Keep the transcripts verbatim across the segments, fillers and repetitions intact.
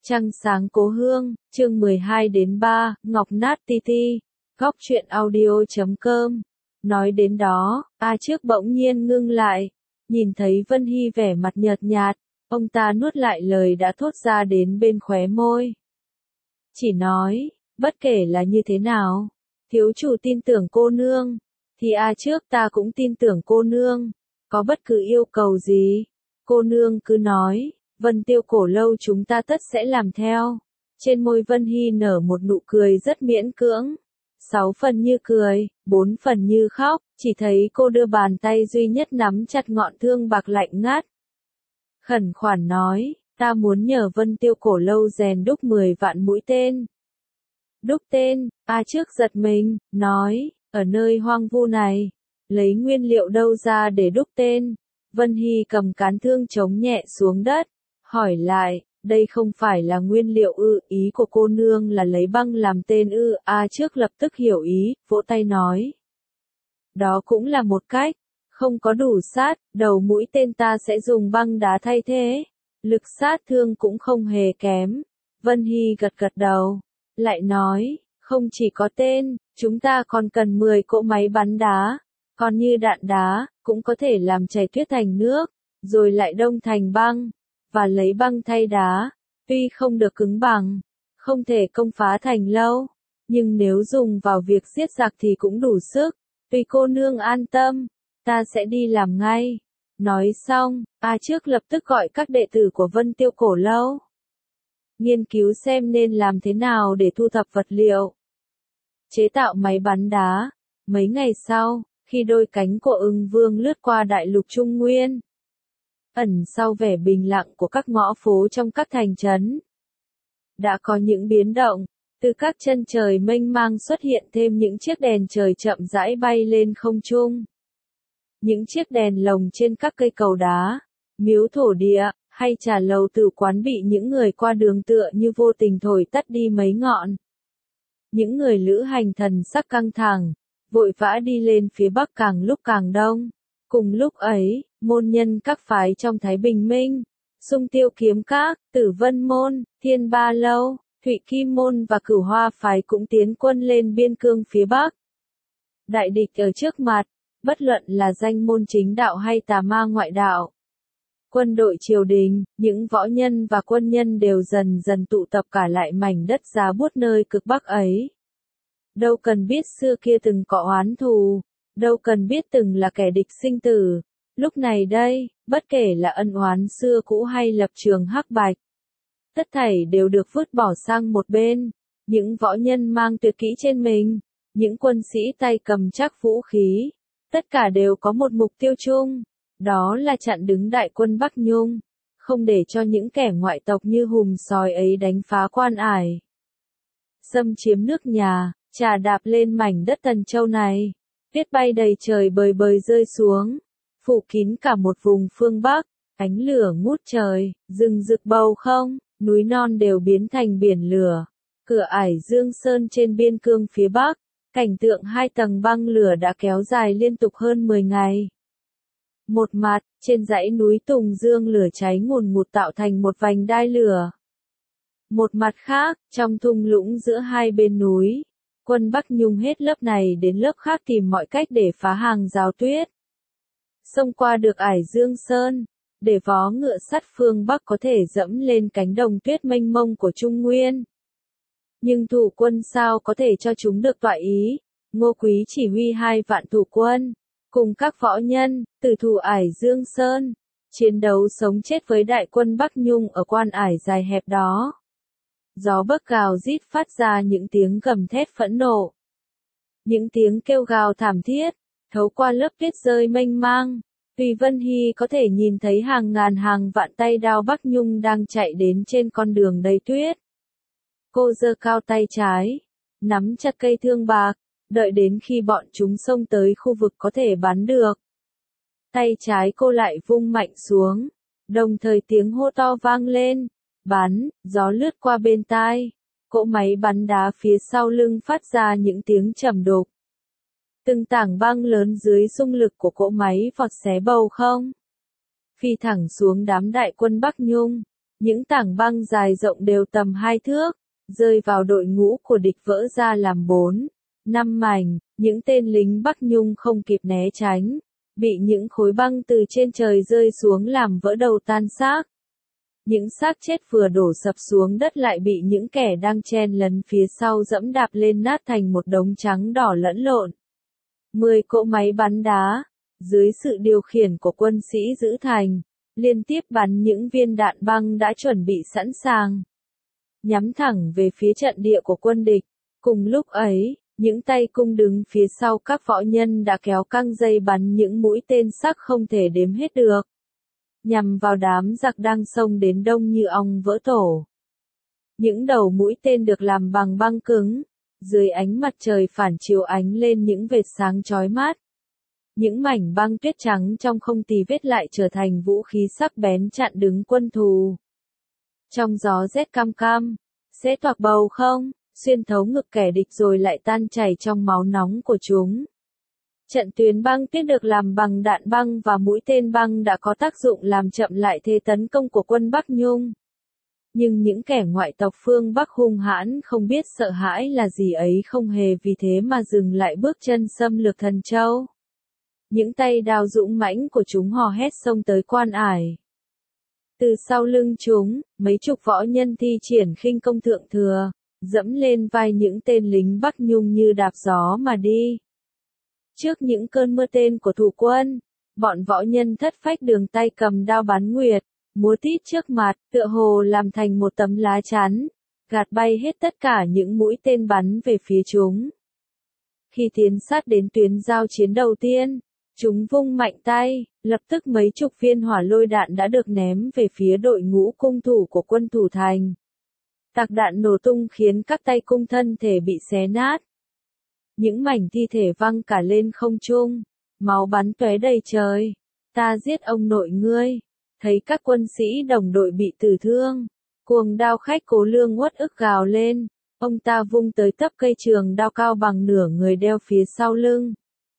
Trăng sáng cố hương, chương mười hai đến ba, Ngọc Nát Ti Ti, góc truyện audio chấm com. Nói đến đó, A Trước bỗng nhiên ngưng lại, nhìn thấy Vân Hy vẻ mặt nhợt nhạt, ông ta nuốt lại lời đã thốt ra đến bên khóe môi. Chỉ nói, bất kể là như thế nào, thiếu chủ tin tưởng cô nương, thì A Trước ta cũng tin tưởng cô nương, có bất cứ yêu cầu gì, cô nương cứ nói. Vân Tiêu Cổ Lâu chúng ta tất sẽ làm theo. Trên môi Vân Hy nở một nụ cười rất miễn cưỡng. Sáu phần như cười, bốn phần như khóc, chỉ thấy cô đưa bàn tay duy nhất nắm chặt ngọn thương bạc lạnh ngắt. Khẩn khoản nói, ta muốn nhờ Vân Tiêu Cổ Lâu rèn đúc mười vạn mũi tên. Đúc tên, A Trước giật mình, nói, ở nơi hoang vu này, lấy nguyên liệu đâu ra để đúc tên. Vân Hy cầm cán thương chống nhẹ xuống đất. Hỏi lại, đây không phải là nguyên liệu ư, ý của cô nương là lấy băng làm tên ư, A Trước lập tức hiểu ý, vỗ tay nói. Đó cũng là một cách, không có đủ sát, đầu mũi tên ta sẽ dùng băng đá thay thế, lực sát thương cũng không hề kém. Vân Hy gật gật đầu, lại nói, không chỉ có tên, chúng ta còn cần mười cỗ máy bắn đá, còn như đạn đá, cũng có thể làm chảy tuyết thành nước, rồi lại đông thành băng. Và lấy băng thay đá, tuy không được cứng bằng, không thể công phá thành lâu, nhưng nếu dùng vào việc giết giặc thì cũng đủ sức, tùy cô nương an tâm, ta sẽ đi làm ngay. Nói xong, A Trước lập tức gọi các đệ tử của Vân Tiêu Cổ Lâu. Nghiên cứu xem nên làm thế nào để thu thập vật liệu. Chế tạo máy bắn đá. Mấy ngày sau, khi đôi cánh của Ưng Vương lướt qua đại lục Trung Nguyên, ẩn sau vẻ bình lặng của các ngõ phố trong các thành trấn, đã có những biến động, từ các chân trời mênh mang xuất hiện thêm những chiếc đèn trời chậm rãi bay lên không trung. Những chiếc đèn lồng trên các cây cầu đá, miếu thổ địa, hay trà lầu tử quán bị những người qua đường tựa như vô tình thổi tắt đi mấy ngọn. Những người lữ hành thần sắc căng thẳng, vội vã đi lên phía bắc càng lúc càng đông. Cùng lúc ấy, môn nhân các phái trong Thái Bình Minh, Xung Tiêu Kiếm Các, Tử Vân Môn, Thiên Ba Lâu, Thụy Kim Môn và Cửu Hoa phái cũng tiến quân lên biên cương phía Bắc. Đại địch ở trước mặt, bất luận là danh môn chính đạo hay tà ma ngoại đạo. Quân đội triều đình, những võ nhân và quân nhân đều dần dần tụ tập cả lại mảnh đất giá buốt nơi cực Bắc ấy. Đâu cần biết xưa kia từng có oán thù. Đâu cần biết từng là kẻ địch sinh tử, lúc này đây, bất kể là ân oán xưa cũ hay lập trường hắc bạch, tất thảy đều được vứt bỏ sang một bên. Những võ nhân mang tuyệt kỹ trên mình, những quân sĩ tay cầm chắc vũ khí, tất cả đều có một mục tiêu chung, đó là chặn đứng đại quân Bắc Nhung, không để cho những kẻ ngoại tộc như hùm sói ấy đánh phá Quan Ải, xâm chiếm nước nhà, trà đạp lên mảnh đất Tần Châu này. Tuyết bay đầy trời bời bời rơi xuống, phủ kín cả một vùng phương Bắc, ánh lửa ngút trời, rừng rực bầu không, núi non đều biến thành biển lửa. Cửa ải Dương Sơn trên biên cương phía Bắc, cảnh tượng hai tầng băng lửa đã kéo dài liên tục hơn mười ngày. Một mặt, trên dãy núi Tùng Dương lửa cháy ngùn ngụt tạo thành một vành đai lửa. Một mặt khác, trong thung lũng giữa hai bên núi, quân Bắc Nhung hết lớp này đến lớp khác tìm mọi cách để phá hàng rào tuyết. Xông qua được ải Dương Sơn, để vó ngựa sắt phương Bắc có thể dẫm lên cánh đồng tuyết mênh mông của Trung Nguyên. Nhưng thủ quân sao có thể cho chúng được tọa ý, Ngô Quý chỉ huy hai vạn thủ quân, cùng các võ nhân, từ thủ ải Dương Sơn, chiến đấu sống chết với đại quân Bắc Nhung ở quan ải dài hẹp đó. Gió bấc gào rít phát ra những tiếng gầm thét phẫn nộ. Những tiếng kêu gào thảm thiết, thấu qua lớp tuyết rơi mênh mang. Tùy Vân Hy có thể nhìn thấy hàng ngàn hàng vạn tay đao Bắc Nhung đang chạy đến trên con đường đầy tuyết. Cô giơ cao tay trái, nắm chặt cây thương bạc, đợi đến khi bọn chúng xông tới khu vực có thể bắn được. Tay trái cô lại vung mạnh xuống, đồng thời tiếng hô to vang lên. Bắn, gió lướt qua bên tai, cỗ máy bắn đá phía sau lưng phát ra những tiếng trầm đục. Từng tảng băng lớn dưới xung lực của cỗ máy vọt xé bầu không, phi thẳng xuống đám đại quân Bắc Nhung. Những tảng băng dài rộng đều tầm hai thước, rơi vào đội ngũ của địch vỡ ra làm bốn, năm mảnh, những tên lính Bắc Nhung không kịp né tránh, bị những khối băng từ trên trời rơi xuống làm vỡ đầu tan xác. Những xác chết vừa đổ sập xuống đất lại bị những kẻ đang chen lấn phía sau dẫm đạp lên nát thành một đống trắng đỏ lẫn lộn. Mười cỗ máy bắn đá, dưới sự điều khiển của quân sĩ giữ thành, liên tiếp bắn những viên đạn băng đã chuẩn bị sẵn sàng, nhắm thẳng về phía trận địa của quân địch. Cùng lúc ấy, những tay cung đứng phía sau các võ nhân đã kéo căng dây bắn những mũi tên sắc không thể đếm hết được, nhằm vào đám giặc đang xông đến đông như ong vỡ tổ. Những đầu mũi tên được làm bằng băng cứng, dưới ánh mặt trời phản chiếu ánh lên những vệt sáng chói mắt. Những mảnh băng tuyết trắng trong không tì vết lại trở thành vũ khí sắc bén chặn đứng quân thù. Trong gió rét căm căm, sẽ toạc bầu không, xuyên thấu ngực kẻ địch rồi lại tan chảy trong máu nóng của chúng. Trận tuyến băng tuyết được làm bằng đạn băng và mũi tên băng đã có tác dụng làm chậm lại thế tấn công của quân Bắc Nhung. Nhưng những kẻ ngoại tộc phương Bắc hung hãn không biết sợ hãi là gì ấy không hề vì thế mà dừng lại bước chân xâm lược Thần Châu. Những tay đao dũng mãnh của chúng hò hét xông tới Quan Ải. Từ sau lưng chúng, mấy chục võ nhân thi triển khinh công thượng thừa, dẫm lên vai những tên lính Bắc Nhung như đạp gió mà đi. Trước những cơn mưa tên của thủ quân, bọn võ nhân thất phách đường tay cầm đao bán nguyệt, múa tít trước mặt, tựa hồ làm thành một tấm lá chắn, gạt bay hết tất cả những mũi tên bắn về phía chúng. Khi tiến sát đến tuyến giao chiến đầu tiên, chúng vung mạnh tay, lập tức mấy chục viên hỏa lôi đạn đã được ném về phía đội ngũ cung thủ của quân thủ thành. Tạc đạn nổ tung khiến các tay cung thân thể bị xé nát. Những mảnh thi thể văng cả lên không trung, máu bắn tóe đầy trời. Ta giết ông nội ngươi. Thấy các quân sĩ đồng đội bị tử thương, cuồng đao khách Cố Lương uất ức gào lên, ông ta vung tới tấp cây trường đao cao bằng nửa người đeo phía sau lưng.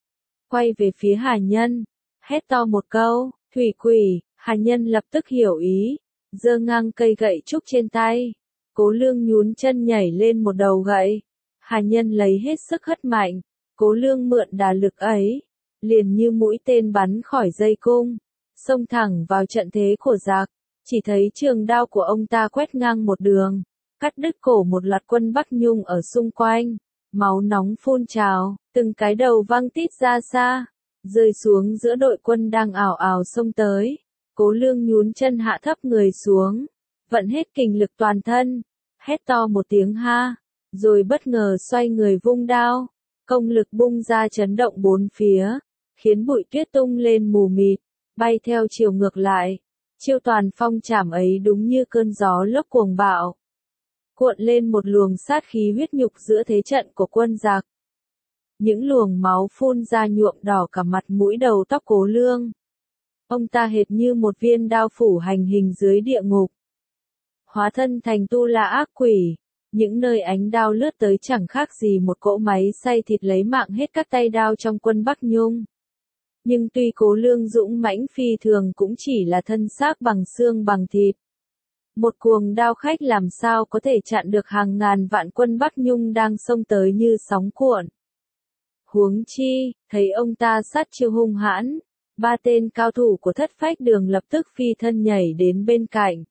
Quay về phía Hà Nhân, hét to một câu, thủy quỷ. Hà Nhân lập tức hiểu ý, giơ ngang cây gậy trúc trên tay. Cố Lương nhún chân nhảy lên một đầu gậy. Hà Nhân lấy hết sức hất mạnh, Cố Lương mượn đà lực ấy, liền như mũi tên bắn khỏi dây cung, xông thẳng vào trận thế của giặc. Chỉ thấy trường đao của ông ta quét ngang một đường, cắt đứt cổ một loạt quân Bắc Nhung ở xung quanh. Máu nóng phun trào, từng cái đầu văng tít ra xa, rơi xuống giữa đội quân đang ảo ảo xông tới. Cố Lương nhún chân hạ thấp người xuống, vận hết kình lực toàn thân, hét to một tiếng ha, rồi bất ngờ xoay người vung đao, công lực bung ra chấn động bốn phía, khiến bụi tuyết tung lên mù mịt, bay theo chiều ngược lại. Chiêu toàn phong chảm ấy đúng như cơn gió lốc cuồng bạo, cuộn lên một luồng sát khí huyết nhục giữa thế trận của quân giặc. Những luồng máu phun ra nhuộm đỏ cả mặt mũi đầu tóc Cố Lương. Ông ta hệt như một viên đao phủ hành hình dưới địa ngục, hóa thân thành tu la ác quỷ. Những nơi ánh đao lướt tới chẳng khác gì một cỗ máy xay thịt lấy mạng hết các tay đao trong quân Bắc Nhung. Nhưng tuy Cố Lương dũng mãnh phi thường cũng chỉ là thân xác bằng xương bằng thịt. Một cuồng đao khách làm sao có thể chặn được hàng ngàn vạn quân Bắc Nhung đang xông tới như sóng cuộn. Huống chi, thấy ông ta sát chiêu hung hãn, ba tên cao thủ của thất phách đường lập tức phi thân nhảy đến bên cạnh.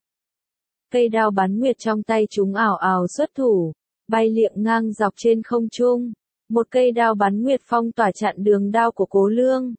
Cây đao bắn nguyệt trong tay chúng ảo ảo xuất thủ, bay liệng ngang dọc trên không trung. Một cây đao bắn nguyệt phong tỏa chặn đường đao của Cố Lương.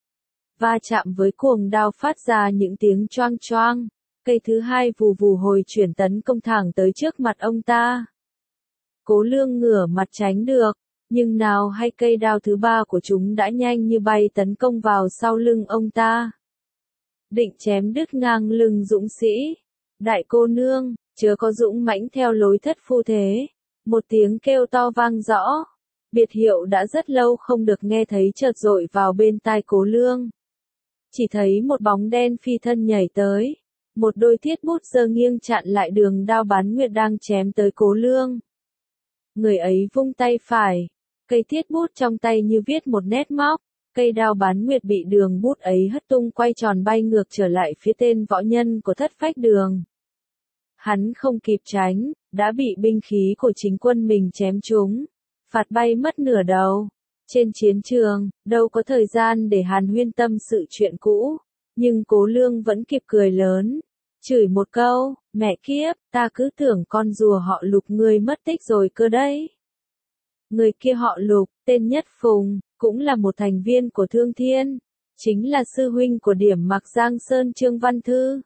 Va chạm với cuồng đao phát ra những tiếng choang choang. Cây thứ hai vù vù hồi chuyển tấn công thẳng tới trước mặt ông ta. Cố Lương ngửa mặt tránh được, nhưng nào hay cây đao thứ ba của chúng đã nhanh như bay tấn công vào sau lưng ông ta. Định chém đứt ngang lưng dũng sĩ. Đại cô nương, chớ có dũng mãnh theo lối thất phu thế. Một tiếng kêu to vang rõ. Biệt hiệu đã rất lâu không được nghe thấy chợt dội vào bên tai Cố Lương. Chỉ thấy một bóng đen phi thân nhảy tới. Một đôi thiết bút giơ nghiêng chặn lại đường đao bắn nguyệt đang chém tới Cố Lương. Người ấy vung tay phải. Cây thiết bút trong tay như viết một nét móc. Cây đao bắn nguyệt bị đường bút ấy hất tung quay tròn bay ngược trở lại phía tên võ nhân của thất phách đường. Hắn không kịp tránh, đã bị binh khí của chính quân mình chém trúng, phạt bay mất nửa đầu. Trên chiến trường, đâu có thời gian để hàn huyên tâm sự chuyện cũ, nhưng Cố Lương vẫn kịp cười lớn, chửi một câu, mẹ kiếp, ta cứ tưởng con rùa họ Lục ngươi mất tích rồi cơ đấy. Người kia họ Lục, tên Nhất Phùng, cũng là một thành viên của Thương Thiên, chính là sư huynh của Điểm Mặc Giang Sơn Trương Văn Thư.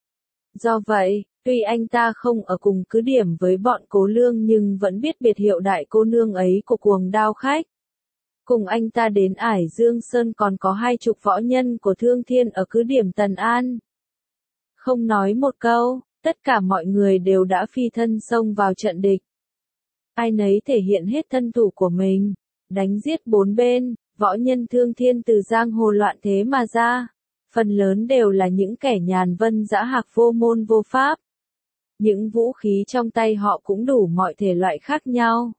Do vậy, tuy anh ta không ở cùng cứ điểm với bọn Cố Lương nhưng vẫn biết biệt hiệu đại cô nương ấy của Cuồng Đao Khách. Cùng anh ta đến Ải Dương Sơn còn có hai chục võ nhân của Thương Thiên ở cứ điểm Tần An. Không nói một câu, tất cả mọi người đều đã phi thân xông vào trận địch. Ai nấy thể hiện hết thân thủ của mình, đánh giết bốn bên, võ nhân Thương Thiên từ giang hồ loạn thế mà ra. Phần lớn đều là những kẻ nhàn vân dã hạc vô môn vô pháp. Những vũ khí trong tay họ cũng đủ mọi thể loại khác nhau.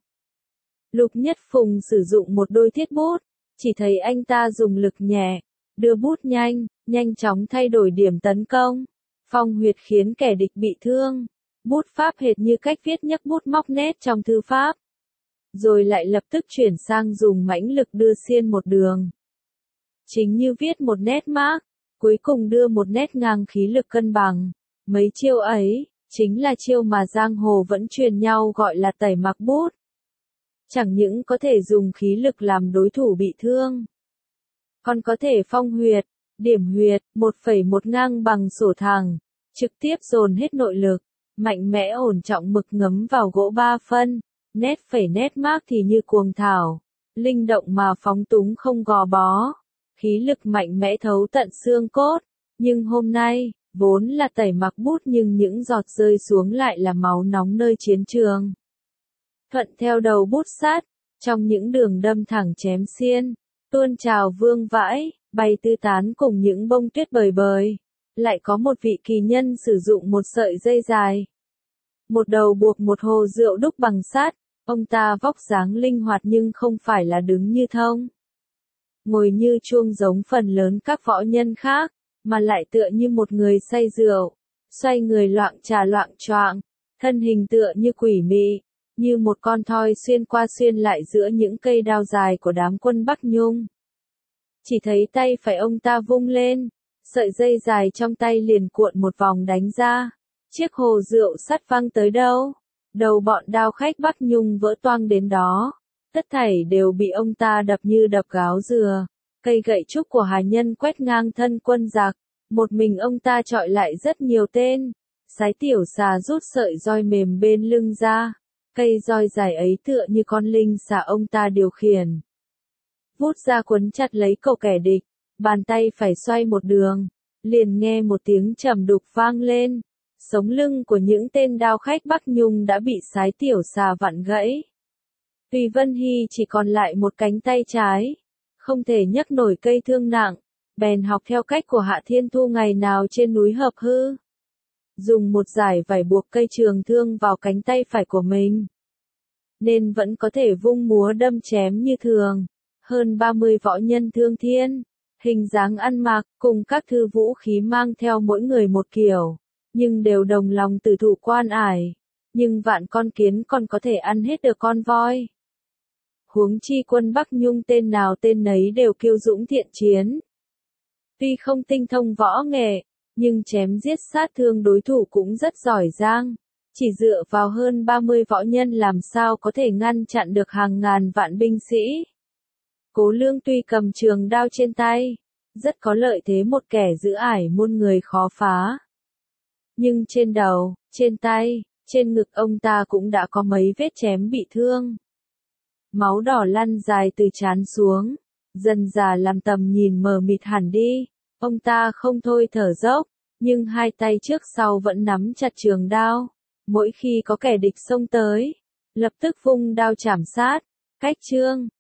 Lục Nhất Phùng sử dụng một đôi thiết bút, chỉ thấy anh ta dùng lực nhẹ, đưa bút nhanh, nhanh chóng thay đổi điểm tấn công, phong huyệt khiến kẻ địch bị thương. Bút pháp hệt như cách viết nhấc bút móc nét trong thư pháp. Rồi lại lập tức chuyển sang dùng mãnh lực đưa xiên một đường. Chính như viết một nét mác, cuối cùng đưa một nét ngang khí lực cân bằng. Mấy chiêu ấy, chính là chiêu mà giang hồ vẫn truyền nhau gọi là tẩy mặc bút. Chẳng những có thể dùng khí lực làm đối thủ bị thương, còn có thể phong huyệt, điểm huyệt, một phẩy một ngang bằng sổ thẳng, trực tiếp dồn hết nội lực, mạnh mẽ ổn trọng mực ngấm vào gỗ ba phân, nét phẩy nét mác thì như cuồng thảo, linh động mà phóng túng không gò bó, khí lực mạnh mẽ thấu tận xương cốt, nhưng hôm nay, vốn là tẩy mặc bút nhưng những giọt rơi xuống lại là máu nóng nơi chiến trường. Thuận theo đầu bút sát, trong những đường đâm thẳng chém xiên, tuôn trào vương vãi, bay tứ tán cùng những bông tuyết bời bời. Lại có một vị kỳ nhân sử dụng một sợi dây dài. Một đầu buộc một hồ rượu đúc bằng sắt, ông ta vóc dáng linh hoạt nhưng không phải là đứng như thông. Ngồi như chuông giống phần lớn các võ nhân khác, mà lại tựa như một người say rượu, xoay người loạng trà loạng choạng, thân hình tựa như quỷ mị, như một con thoi xuyên qua xuyên lại giữa những cây đao dài của đám quân Bắc Nhung. Chỉ thấy tay phải ông ta vung lên, sợi dây dài trong tay liền cuộn một vòng đánh ra, chiếc hồ rượu sắt văng tới đâu, đầu bọn đao khách Bắc Nhung vỡ toang đến đó, tất thảy đều bị ông ta đập như đập gáo dừa, cây gậy trúc của hà nhân quét ngang thân quân giặc, một mình ông ta chọi lại rất nhiều tên, sái tiểu xà rút sợi roi mềm bên lưng ra, cây roi dài ấy tựa như con linh xà ông ta điều khiển. Vút ra quấn chặt lấy cổ kẻ địch, bàn tay phải xoay một đường, liền nghe một tiếng trầm đục vang lên, sống lưng của những tên đao khách Bắc Nhung đã bị sái tiểu xà vặn gãy. Tùy Vân Hy chỉ còn lại một cánh tay trái, không thể nhấc nổi cây thương nặng, bèn học theo cách của Hạ Thiên Thu ngày nào trên núi Hợp Hư. Dùng một dải vải buộc cây trường thương vào cánh tay phải của mình, nên vẫn có thể vung múa đâm chém như thường. Hơn ba mươi võ nhân Thương Thiên, hình dáng ăn mặc, cùng các thư vũ khí mang theo mỗi người một kiểu, nhưng đều đồng lòng tử thủ quan ải. Nhưng vạn con kiến còn có thể ăn hết được con voi. Huống chi quân Bắc Nhung tên nào tên nấy đều kiêu dũng thiện chiến. Tuy không tinh thông võ nghệ, nhưng chém giết sát thương đối thủ cũng rất giỏi giang. Chỉ dựa vào hơn ba mươi võ nhân làm sao có thể ngăn chặn được hàng ngàn vạn binh sĩ. Cố Lương tuy cầm trường đao trên tay, rất có lợi thế một kẻ giữ ải muôn người khó phá. Nhưng trên đầu, trên tay, trên ngực ông ta cũng đã có mấy vết chém bị thương. Máu đỏ lăn dài từ trán xuống, dần dà làm tầm nhìn mờ mịt hẳn đi. Ông ta không thôi thở dốc, nhưng hai tay trước sau vẫn nắm chặt trường đao. Mỗi khi có kẻ địch xông tới, lập tức vung đao chảm sát. Cách chương